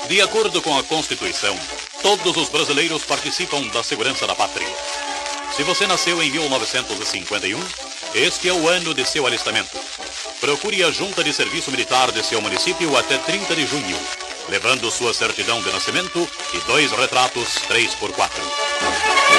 De acordo com a Constituição, todos os brasileiros participam da segurança da pátria. Se você nasceu em 1951, este é o ano de seu alistamento. Procure a Junta de Serviço Militar de seu município até 30 de junho, levando sua certidão de nascimento e 2 retratos 3x4.